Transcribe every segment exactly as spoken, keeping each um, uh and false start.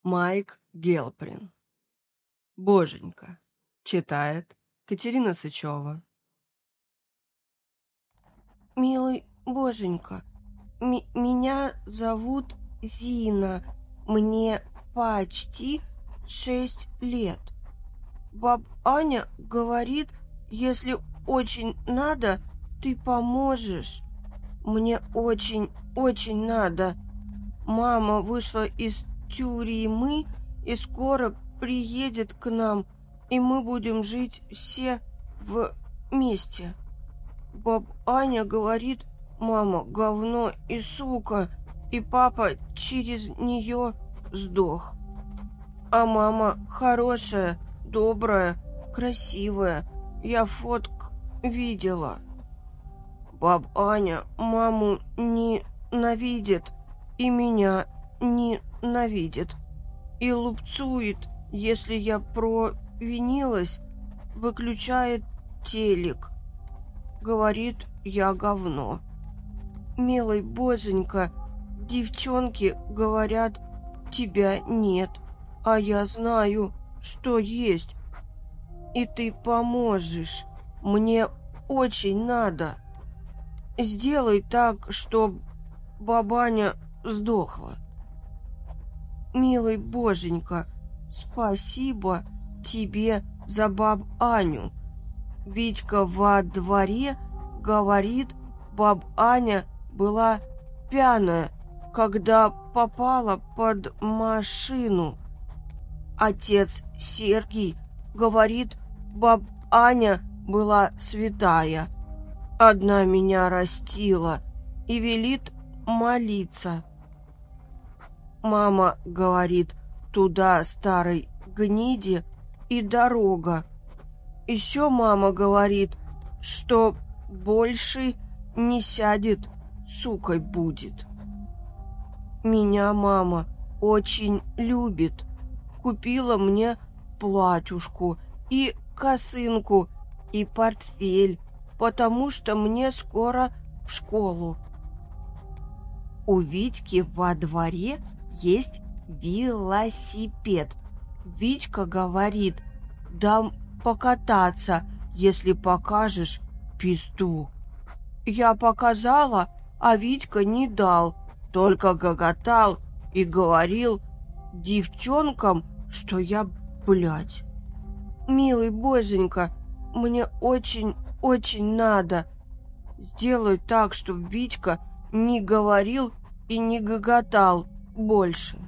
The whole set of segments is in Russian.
Майк Гелприн. Боженька. Читает Катерина Сычева. Милый Боженька, м- меня зовут Зина. Мне почти шесть лет. Баб Аня говорит, если очень надо, ты поможешь. Мне очень-очень надо. Мама вышла из тюрьмы и скоро приедет к нам, и мы будем жить все вместе. Баб Аня говорит, мама говно и сука, и папа через нее сдох. А мама хорошая, добрая, красивая. Я фотк видела. Баб Аня маму ненавидит и меня ненавидит. И лупцует, если я провинилась, выключает телек. Говорит, я говно. Милый Боженька, девчонки говорят, тебя нет, а я знаю, что есть. И ты поможешь. Мне очень надо. Сделай так, чтоб бабаня сдохла. Милый Боженька, спасибо тебе за баб Аню. Витька во дворе говорит, баб Аня была пьяная, когда попала под машину. Отец Сергий говорит, баб Аня была святая. Одна меня растила и велит молиться. Мама говорит, туда старой гниде и дорога. Еще мама говорит, что больше не сядет, сукой будет. Меня мама очень любит. Купила мне платьюшку и косынку и портфель, потому что мне скоро в школу. У Витьки во дворе есть велосипед. Витька говорит, дам покататься, если покажешь пизду. Я показала, а Витька не дал, только гоготал и говорил девчонкам, что я, блядь. Милый Боженька, мне очень-очень надо. Сделай так, чтобы Витька не говорил и не гоготал больше.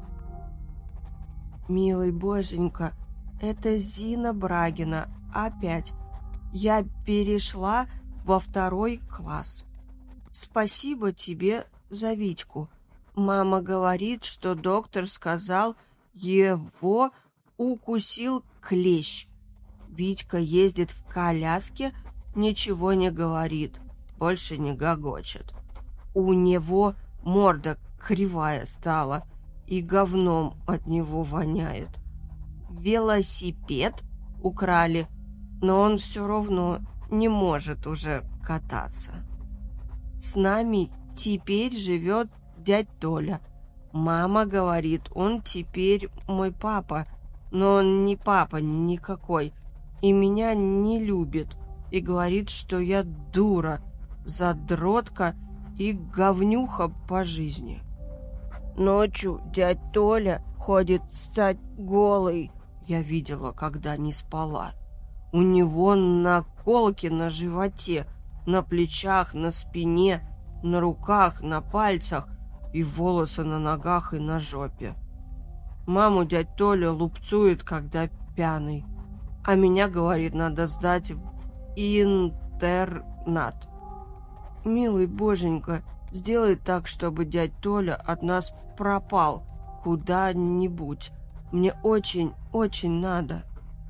Милый Боженька, это Зина Брагина. Опять. Я перешла во второй класс. Спасибо тебе за Витьку. Мама говорит, что доктор сказал, его укусил клещ. Витька ездит в коляске, ничего не говорит, больше не гогочет. У него морда кривая стала, и говном от него воняет. Велосипед украли, но он все равно не может уже кататься. С нами теперь живет дядь Толя. Мама говорит, он теперь мой папа, но он не папа никакой, и меня не любит, и говорит, что я дура, задротка и говнюха по жизни. Ночью дядь Толя ходит стать голый. Я видела, когда не спала. У него наколки на животе, на плечах, на спине, на руках, на пальцах и волосы на ногах и на жопе. Маму дядь Толя лупцует, когда пьяный. А меня, говорит, надо сдать в интернат. Милый Боженька, сделай так, чтобы дядь Толя от нас пропал куда-нибудь. Мне очень-очень надо.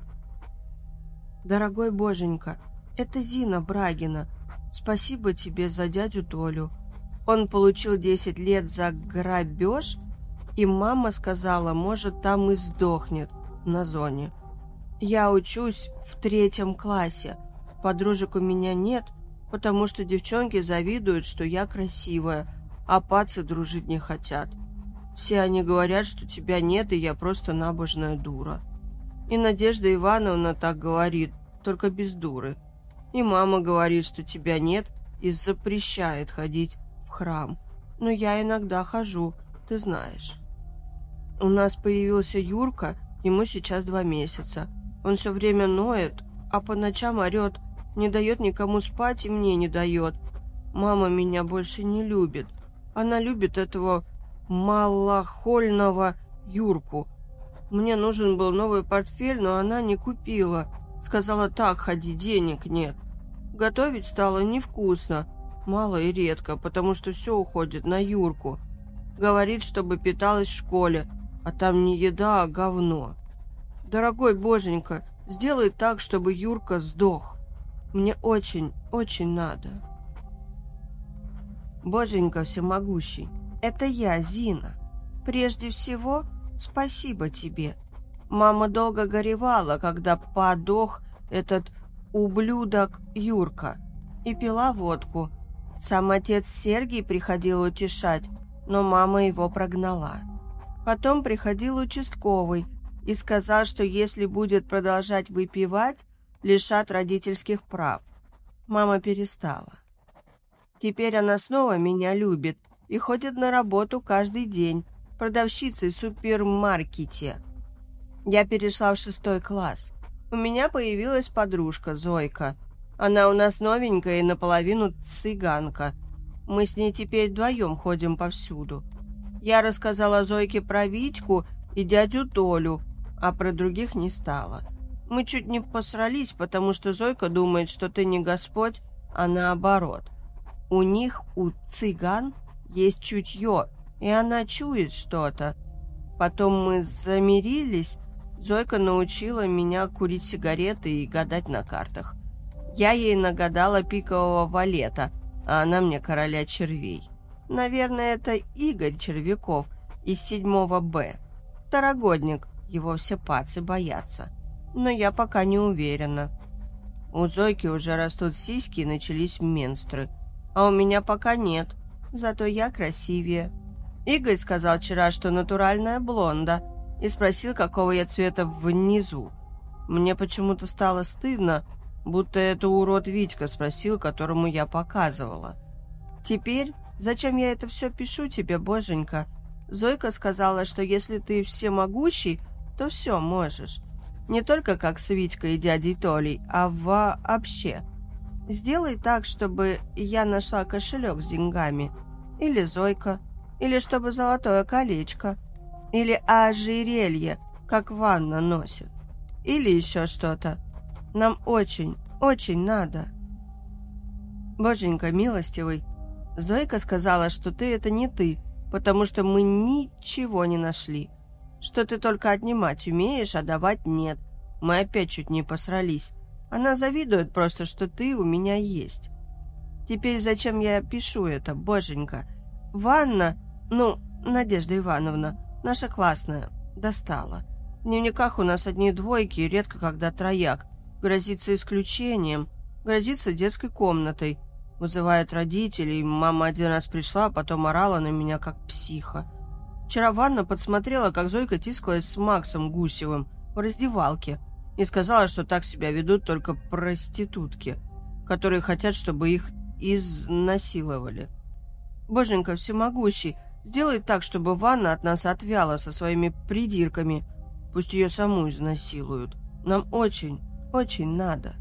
Дорогой Боженька, это Зина Брагина. Спасибо тебе за дядю Толю. Он получил десять лет за грабеж, и мама сказала, может, там и сдохнет на зоне. Я учусь в третьем классе. Подружек у меня нет, потому что девчонки завидуют, что я красивая, а пацы дружить не хотят. Все они говорят, что тебя нет, и я просто набожная дура. И Надежда Ивановна так говорит, только без дуры. И мама говорит, что тебя нет, и запрещает ходить в храм. Но я иногда хожу, ты знаешь. У нас появился Юрка, ему сейчас два месяца. Он все время ноет, а по ночам орет, не дает никому спать и мне не дает. Мама меня больше не любит. Она любит этого малохольного Юрку. Мне нужен был новый портфель, но она не купила. Сказала, так ходи, денег нет. Готовить стало невкусно, мало и редко, потому что все уходит на Юрку. Говорит, чтобы питалась в школе, а там не еда, а говно. Дорогой Боженька, сделай так, чтобы Юрка сдох. Мне очень, очень надо. Боженька всемогущий, это я, Зина. Прежде всего, спасибо тебе. Мама долго горевала, когда подох этот ублюдок Юрка, и пила водку. Сам отец Сергий приходил утешать, но мама его прогнала. Потом приходил участковый и сказал, что если будет продолжать выпивать, лишат родительских прав. Мама перестала. Теперь она снова меня любит и ходит на работу каждый день, продавщицей в супермаркете. Я перешла в шестой класс. У меня появилась подружка Зойка. Она у нас новенькая и наполовину цыганка. Мы с ней теперь вдвоем ходим повсюду. Я рассказала Зойке про Витьку и дядю Толю, а про других не стала. Мы чуть не посрались, потому что Зойка думает, что ты не Господь, а наоборот. У них, у цыган, есть чутье, и она чует что-то. Потом мы замирились. Зойка научила меня курить сигареты и гадать на картах. Я ей нагадала пикового валета, а она мне короля червей. Наверное, это Игорь Червяков из седьмого Б. Второгодник, его все пацы боятся. Но я пока не уверена. У Зойки уже растут сиськи и начались менстры. А у меня пока нет, зато я красивее. Игорь сказал вчера, что натуральная блонда, и спросил, какого я цвета внизу. Мне почему-то стало стыдно, будто это урод Витька спросил, которому я показывала. Теперь, зачем я это все пишу тебе, Боженька? Зойка сказала, что если ты всемогущий, то все можешь. Не только как с Витькой и дядей Толей, а вообще. Сделай так, чтобы я нашла кошелек с деньгами. Или Зойка. Или чтобы золотое колечко. Или ожерелье, как Ванна носит. Или еще что-то. Нам очень, очень надо. Боженька милостивый, Зойка сказала, что ты это не ты, потому что мы ничего не нашли. Что ты только отнимать умеешь, а давать нет. Мы опять чуть не посрались. Она завидует просто, что ты у меня есть. Теперь зачем я пишу это, Боженька? Ванна, ну, Надежда Ивановна, наша классная, достала. В дневниках у нас одни двойки, редко когда трояк. Грозится исключением, грозится детской комнатой. Вызывает родителей. Мама один раз пришла, а потом орала на меня, как психа. Вчера Ванна подсмотрела, как Зойка тискалась с Максом Гусевым в раздевалке и сказала, что так себя ведут только проститутки, которые хотят, чтобы их изнасиловали. Боженька всемогущий, сделай так, чтобы Ванна от нас отвяла со своими придирками. Пусть ее саму изнасилуют. Нам очень, очень надо.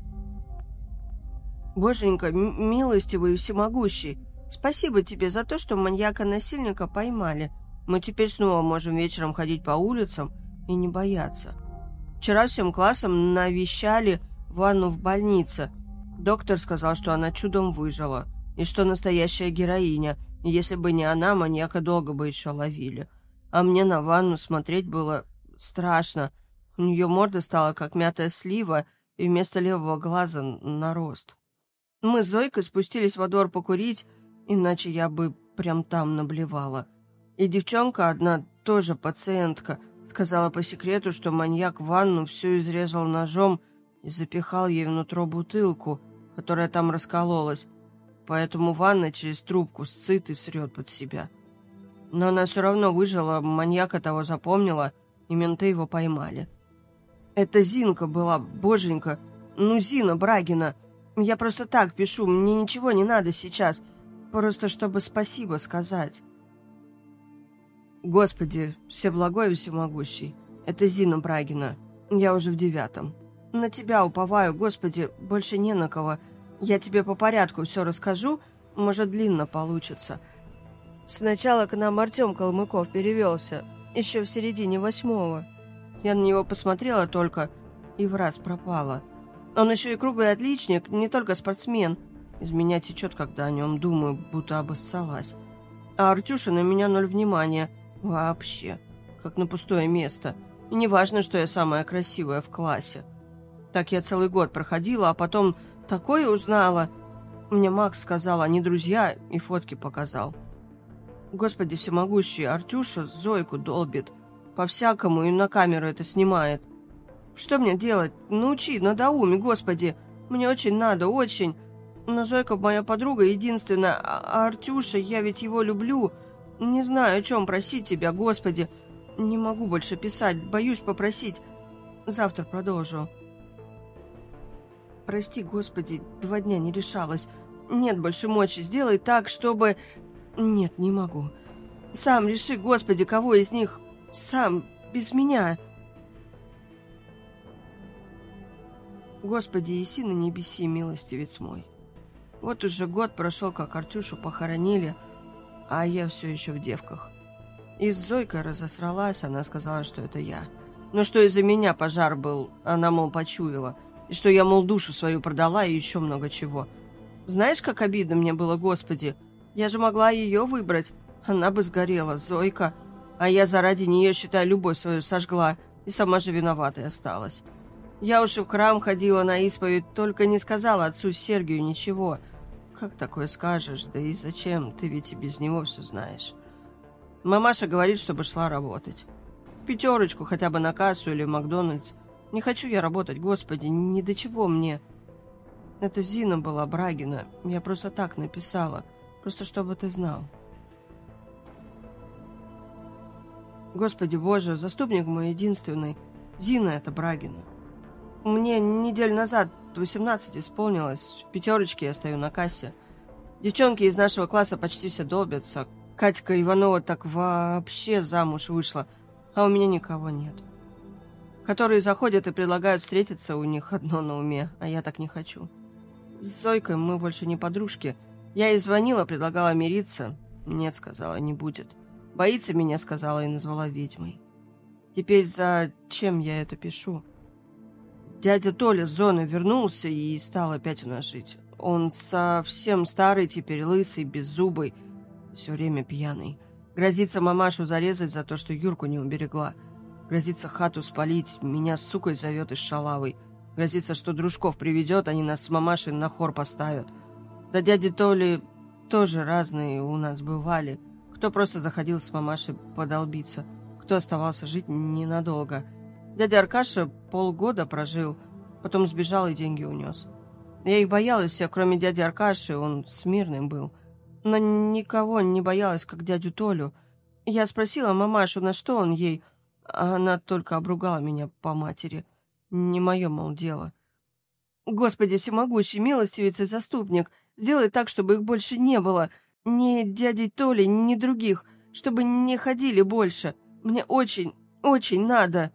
Боженька, милостивый и всемогущий, спасибо тебе за то, что маньяка-насильника поймали. Мы теперь снова можем вечером ходить по улицам и не бояться. Вчера всем классом навещали Ванну в больнице. Доктор сказал, что она чудом выжила, и что настоящая героиня, и если бы не она, маньяка долго бы еще ловили. А мне на Ванну смотреть было страшно. У нее морда стала как мятая слива, и вместо левого глаза нарост. Мы с Зойкой спустились во двор покурить, иначе я бы прям там наблевала. И девчонка одна, тоже пациентка, сказала по секрету, что маньяк Ванну всю изрезал ножом и запихал ей внутрь бутылку, которая там раскололась. Поэтому Ванна через трубку сцит и срет под себя. Но она все равно выжила, маньяка того запомнила, и менты его поймали. Это Зинка была, боженька. Ну, Зина Брагина. Я просто так пишу, мне ничего не надо сейчас. Просто чтобы спасибо сказать. Господи, всеблагой и всемогущий. Это Зина Брагина. Я уже в девятом. На тебя уповаю, Господи, больше не на кого. Я тебе по порядку все расскажу, может, длинно получится. Сначала к нам Артем Калмыков перевелся, еще в середине восьмого. Я на него посмотрела только и в раз пропала. Он еще и круглый отличник, не только спортсмен. Из меня течет, когда о нем думаю, будто обоссалась. А Артюша на меня ноль внимания. Вообще. Как на пустое место. И не важно, что я самая красивая в классе. Так я целый год проходила, а потом такое узнала. Мне Макс сказал, они друзья, и фотки показал. Господи всемогущий, Артюша Зойку долбит. По-всякому и на камеру это снимает. Что мне делать? Научи, надоуми, Господи. Мне очень надо, очень. Но Зойка моя подруга единственная, а Артюша, я ведь его люблю. Не знаю, о чем просить тебя, Господи. Не могу больше писать, боюсь попросить. Завтра продолжу. Прости, Господи, два дня не решалась. Нет больше мочи, сделай так, чтобы... Нет, не могу. Сам реши, Господи, кого из них... Сам, без меня. Господи, еси на небеси, милостивец мой. Вот уже год прошел, как Артюшу похоронили, а я все еще в девках. И с Зойкой разосралась, она сказала, что это я. Но что из-за меня пожар был, она, мол, почуяла. И что я, мол, душу свою продала и еще много чего. Знаешь, как обидно мне было, Господи? Я же могла ее выбрать. Она бы сгорела, Зойка. А я заради нее, считай, любовь свою сожгла. И сама же виноватой осталась. Я уж и в храм ходила на исповедь, только не сказала отцу Сергию ничего. Как такое скажешь? Да и зачем? Ты ведь и без него все знаешь. Мамаша говорит, чтобы шла работать. Пятерочку хотя бы на кассу или в Макдональдс. Не хочу я работать, Господи, ни до чего мне. Это Зина была Брагина. Я просто так написала. Просто чтобы ты знал. Господи Боже, заступник мой единственный. Зина это Брагина. Мне неделю назад восемнадцать исполнилось. В пятерочке я стою на кассе. Девчонки из нашего класса почти все долбятся. Катька Иванова так вообще замуж вышла, а у меня никого нет. Которые заходят и предлагают встретиться, у них одно на уме, а я так не хочу. С Зойкой мы больше не подружки. Я ей звонила, предлагала мириться. Нет, сказала, не будет. Боится меня, сказала, и назвала ведьмой. Теперь зачем я это пишу? Дядя Толя с зоны вернулся и стал опять у нас жить. Он совсем старый, теперь лысый, беззубый, все время пьяный. Грозится мамашу зарезать за то, что Юрку не уберегла. Грозится хату спалить, меня с сукой зовет из шалавой. Грозится, что дружков приведет, они нас с мамашей на хор поставят. Да дяди Толи тоже разные у нас бывали. Кто просто заходил с мамашей подолбиться, кто оставался жить ненадолго. Дядя Аркаша полгода прожил, потом сбежал и деньги унес. Я их боялась всех, кроме дяди Аркаши, он смирным был. Но никого не боялась, как дядю Толю. Я спросила мамашу, на что он ей, а она только обругала меня по матери. Не мое, мол, дело. Господи всемогущий, милостивец и заступник, сделай так, чтобы их больше не было. Ни дяди Толи, ни других, чтобы не ходили больше. Мне очень, очень надо.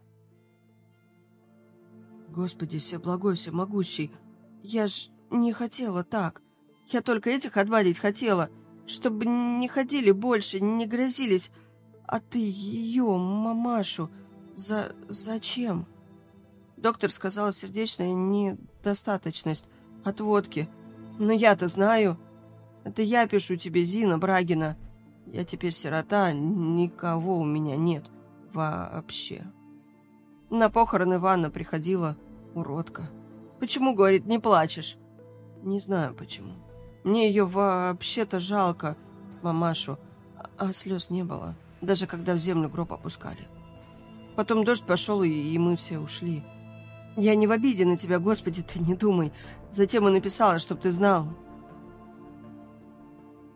Господи всеблагой, всемогущий, я ж не хотела так. Я только этих отвадить хотела, чтобы не ходили больше, не грозились. А ты ее, мамашу, за... зачем? Доктор сказал, сердечная недостаточность от водки. Но я-то знаю. Это я пишу тебе, Зина Брагина. Я теперь сирота, никого у меня нет вообще. На похороны Ивана приходила уродка. Почему, говорит, не плачешь? Не знаю почему. Мне ее вообще-то жалко, мамашу, а слез не было, даже когда в землю гроб опускали. Потом дождь пошел, и, и мы все ушли. Я не в обиде на тебя, Господи, ты не думай. Затем и написала, чтоб ты знал.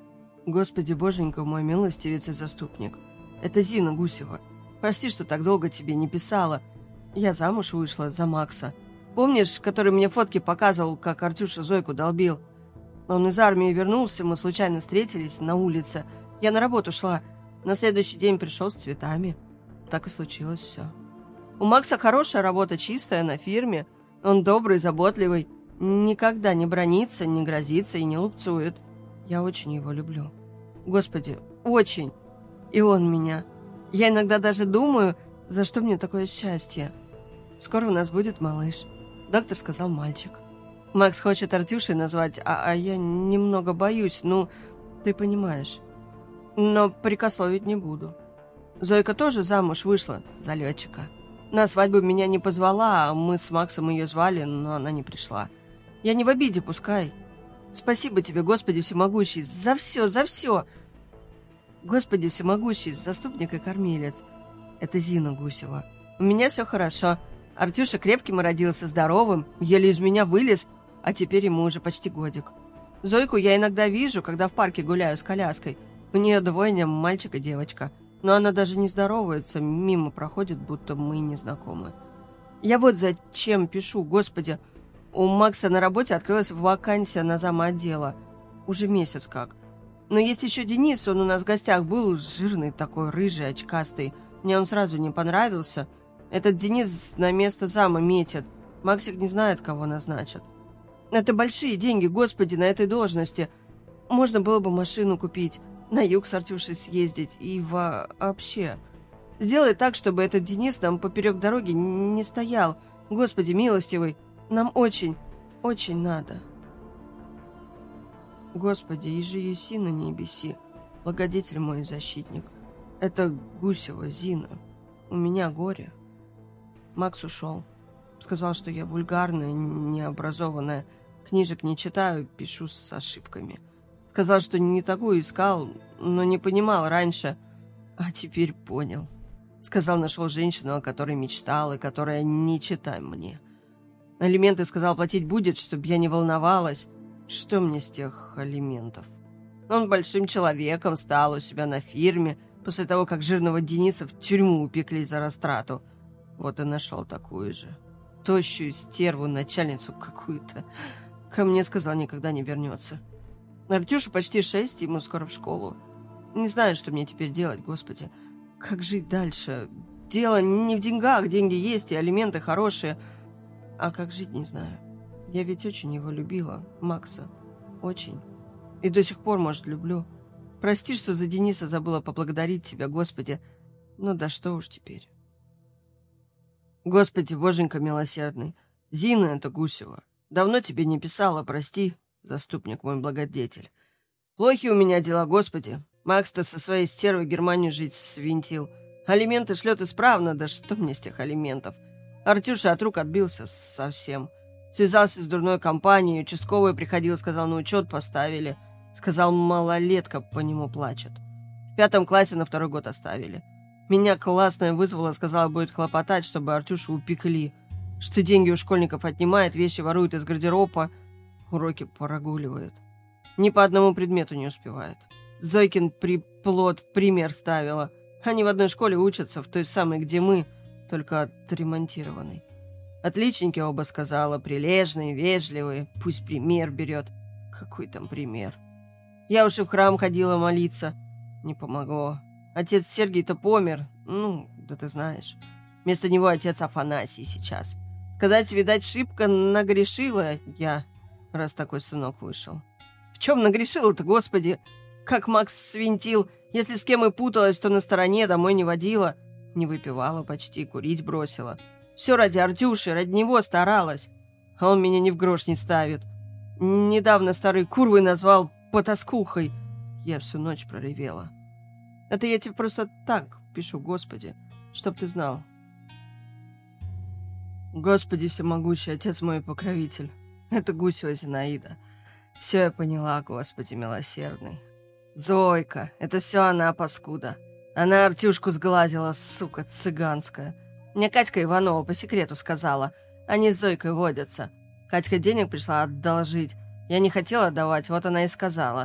Господи боженька, мой милостивец и заступник. Это Зина Гусева. Прости, что так долго тебе не писала. Я замуж вышла за Макса. Помнишь, который мне фотки показывал, как Артюша Зойку долбил? Он из армии вернулся, мы случайно встретились на улице. Я на работу шла. На следующий день пришел с цветами. Так и случилось все. У Макса хорошая работа, чистая, на фирме. Он добрый, заботливый. Никогда не бранится, не грозится и не лупцует. Я очень его люблю. Господи, очень. И он меня. Я иногда даже думаю, за что мне такое счастье. Скоро у нас будет малыш. Доктор сказал мальчик. Макс хочет Артюшей назвать, а, а я немного боюсь, ну, ты понимаешь. Но прикословить не буду. Зойка тоже замуж вышла за летчика. На свадьбу меня не позвала, а мы с Максом ее звали, но она не пришла. Я не в обиде, пускай. Спасибо тебе, Господи всемогущий, за все, за все. Господи всемогущий, заступник и кормилец. Это Зина Гусева. У меня все хорошо. Артюша крепким родился, здоровым, еле из меня вылез, а теперь ему уже почти годик. Зойку я иногда вижу, когда в парке гуляю с коляской. У нее двойня, мальчик и девочка. Но она даже не здоровается, мимо проходит, будто мы не знакомы. Я вот зачем пишу, Господи. У Макса на работе открылась вакансия на зама отдела. Уже месяц как. Но есть еще Денис, он у нас в гостях был, жирный такой, рыжий, очкастый. Мне он сразу не понравился. Этот Денис на место зама метит. Максик не знает, кого назначат. Это большие деньги, Господи, на этой должности. Можно было бы машину купить, на юг с Артюшей съездить и вообще. Сделай так, чтобы этот Денис нам поперек дороги не стоял. Господи, милостивый, нам очень, очень надо. Господи, ежи еси на небеси, благодетель мой и защитник. Это Гусева, Зина. У меня горе. Макс ушел. Сказал, что я вульгарная, необразованная, книжек не читаю, пишу с ошибками. Сказал, что не такую искал, но не понимал раньше, а теперь понял. Сказал, нашел женщину, о которой мечтал, и которая не читай мне. Алименты, сказал, платить будет, чтобы я не волновалась. Что мне с тех алиментов? Он большим человеком стал у себя на фирме, после того, как жирного Дениса в тюрьму упекли за растрату. Вот и нашел такую же. Тощую стерву, начальницу какую-то. Ко мне, сказал, никогда не вернется. Артюша почти шесть, ему скоро в школу. Не знаю, что мне теперь делать, Господи. Как жить дальше? Дело не в деньгах, деньги есть и алименты хорошие. А как жить, не знаю. Я ведь очень его любила, Макса. Очень. И до сих пор, может, люблю. Прости, что за Дениса забыла поблагодарить тебя, Господи. Ну да что уж теперь. Господи, боженька милосердный. Зина это Гусева. Давно тебе не писала, прости, заступник мой благодетель. Плохи у меня дела, Господи. Макс-то со своей стервой Германию жить свинтил. Алименты шлет исправно, да что мне с тех алиментов? Артюша от рук отбился совсем. Связался с дурной компанией, участковый приходил, сказал, на учет поставили. Сказал, малолетка по нему плачет. В пятом классе на второй год оставили. Меня классная вызвала, сказала, будет хлопотать, чтобы Артюшу упекли. Что деньги у школьников отнимает, вещи ворует из гардероба, уроки прогуливает. Ни по одному предмету не успевает. Зойкин приплод в пример ставила. Они в одной школе учатся, в той самой, где мы, только отремонтированной. Отличники оба, сказала, прилежные, вежливые, пусть пример берет. Какой там пример? Я уж и в храм ходила молиться. Не помогло. Отец Сергий-то помер. Ну, да ты знаешь. Вместо него отец Афанасий сейчас. Сказать, видать, шибко нагрешила я, раз такой сынок вышел. В чем нагрешила-то, Господи? Как Макс свинтил. Если с кем и путалась, то на стороне, домой не водила. Не выпивала почти, курить бросила. Все ради Артюши, ради него старалась. А он меня ни в грош не ставит. Недавно старый курвой назвал потаскухой. Я всю ночь проревела. Это я тебе просто так пишу, Господи, чтоб ты знал. Господи всемогущий, отец мой покровитель. Это Гусева Зинаида. Все я поняла, Господи милосердный. Зойка, это все она, паскуда. Она Артюшку сглазила, сука цыганская. Мне Катька Иванова по секрету сказала. Они с Зойкой водятся. Катька денег пришла одолжить. Я не хотела отдавать, вот она и сказала,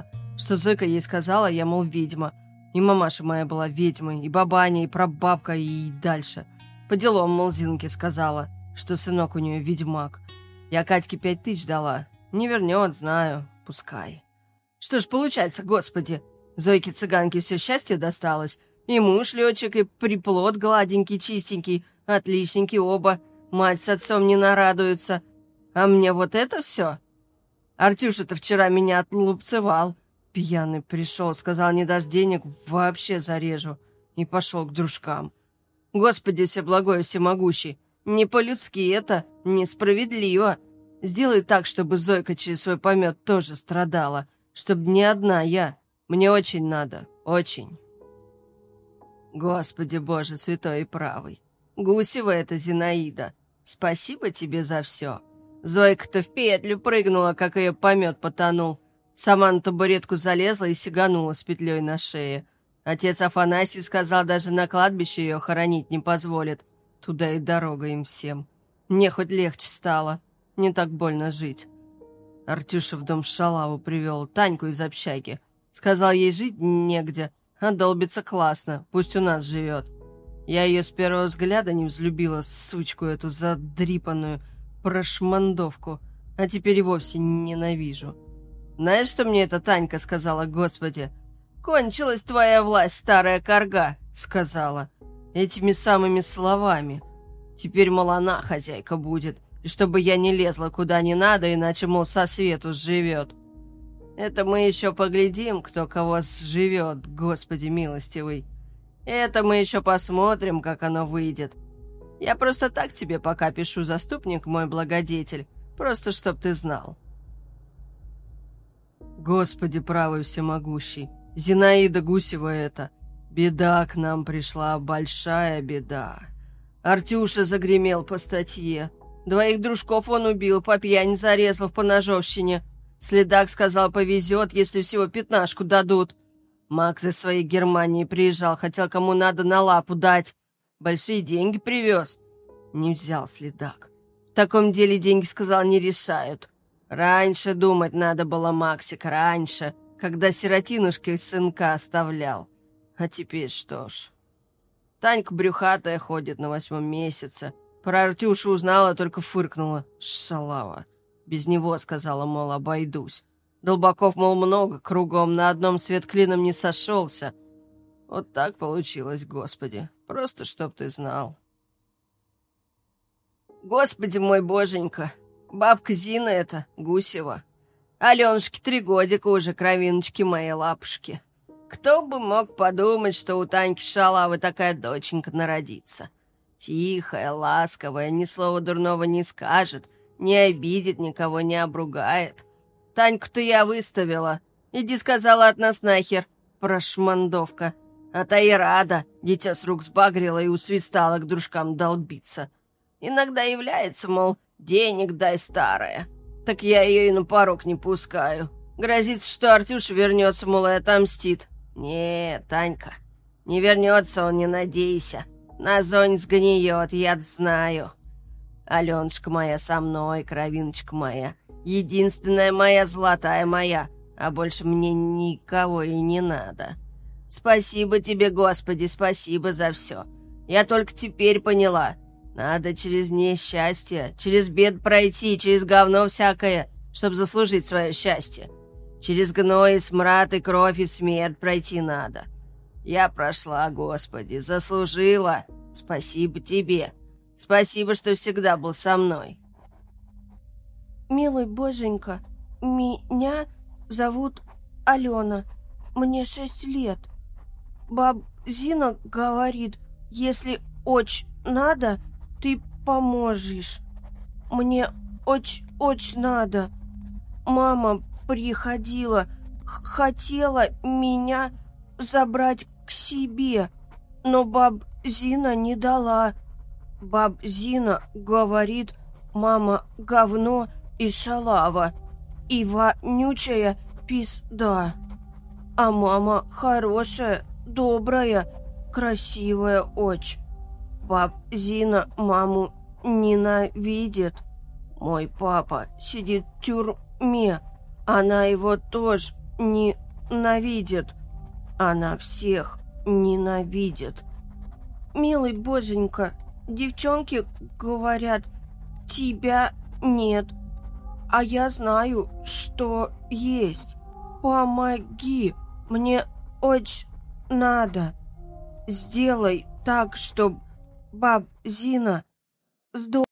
что Зойка ей сказала, я, мол, ведьма. И мамаша моя была ведьмой, и бабаня, и прабабка, и дальше. По делам, мол, Зинке сказала, что сынок у нее ведьмак. Я Катьке пять тысяч дала. Не вернет, знаю, пускай. Что ж получается, господи? Зойке-цыганке все счастье досталось. И муж летчик, и приплод гладенький, чистенький, отличненький оба. Мать с отцом не нарадуются. А мне вот это все? Артюша-то вчера меня отлупцевал. Пьяный пришел, сказал, не дашь денег, вообще зарежу. И пошел к дружкам. Господи всеблагой, всемогущий, не по-людски это, несправедливо. Сделай так, чтобы Зойка через свой помет тоже страдала. Чтобы не одна я. Мне очень надо, очень. Господи Боже, святой и правый. Гусева это Зинаида. Спасибо тебе за все. Зойка-то в петлю прыгнула, как ее помет потонул. Сама на табуретку залезла и сиганула с петлей на шее. Отец Афанасий сказал, даже на кладбище ее хоронить не позволит. Туда и дорога им всем. Мне хоть легче стало. Не так больно жить. Артюша в дом шалаву привел, Таньку из общаги. Сказал, ей жить негде, а долбится классно, пусть у нас живет. Я ее с первого взгляда не взлюбила, сучку эту задрипанную прошмандовку, а теперь и вовсе ненавижу. Знаешь, что мне эта Танька сказала, господи? «Кончилась твоя власть, старая корга», — сказала. Этими самыми словами. Теперь, мол, она хозяйка будет, и чтобы я не лезла куда не надо, иначе, мол, со свету сживет. Это мы еще поглядим, кто кого сживет, господи милостивый. Это мы еще посмотрим, как оно выйдет. Я просто так тебе пока пишу, заступник мой благодетель, просто чтоб ты знал. Господи правый всемогущий, Зинаида Гусева это. Беда к нам пришла, большая беда. Артюша загремел по статье. Двоих дружков он убил, по пьяни зарезал в поножовщине. Следак сказал, повезет, если всего пятнашку дадут. Макс из своей Германии приезжал, хотел кому надо на лапу дать. Большие деньги привез. Не взял следак. В таком деле деньги, сказал, не решают. Раньше думать надо было, Максик, раньше, когда сиротинушки сынка оставлял. А теперь что ж. Танька брюхатая ходит на восьмом месяце. Про Артюшу узнала, только фыркнула. Шалава. Без него, сказала, мол, обойдусь. Долбаков, мол, много, кругом, на одном свет клином не сошелся. Вот так получилось, господи. Просто чтоб ты знал. Господи мой боженька. Бабка Зина это, Гусева. Аленушке три годика уже, кровиночки моей лапушки. Кто бы мог подумать, что у Таньки Шалавы такая доченька народится. Тихая, ласковая, ни слова дурного не скажет, не обидит, никого не обругает. Таньку-то я выставила. Иди, сказала, от нас нахер, прошмандовка. А та и рада, дитя с рук сбагрила и усвистала к дружкам долбиться. Иногда является, мол, денег дай, старая. Так я ее и на порог не пускаю. Грозится, что Артюша вернется, мол, и отомстит. Не, Танька, не вернется он, не надейся. На зоне сгниет, я знаю. Аленушка моя со мной, кровиночка моя. Единственная моя, золотая моя. А больше мне никого и не надо. Спасибо тебе, Господи, спасибо за все. Я только теперь поняла. Надо через несчастье, через бед пройти, через говно всякое, чтобы заслужить свое счастье. Через гной, и смрад, и кровь, и смерть пройти надо. Я прошла, Господи, заслужила. Спасибо тебе. Спасибо, что всегда был со мной. Милый боженька, меня зовут Алена. Мне шесть лет. Баб Зина говорит, если очень надо, ты поможешь. Мне очень-очень надо. Мама приходила, хотела меня забрать к себе, но баб Зина не дала. Баб Зина говорит, мама говно и шалава, и вонючая пизда. А мама хорошая, добрая, красивая очень. Баб Зина маму ненавидит. Мой папа сидит в тюрьме. Она его тоже ненавидит. ненавидит. Она всех ненавидит. Милый боженька, девчонки говорят, тебя нет. А я знаю, что есть. Помоги, мне очень надо. Сделай так, чтобы баб Зина сдохла.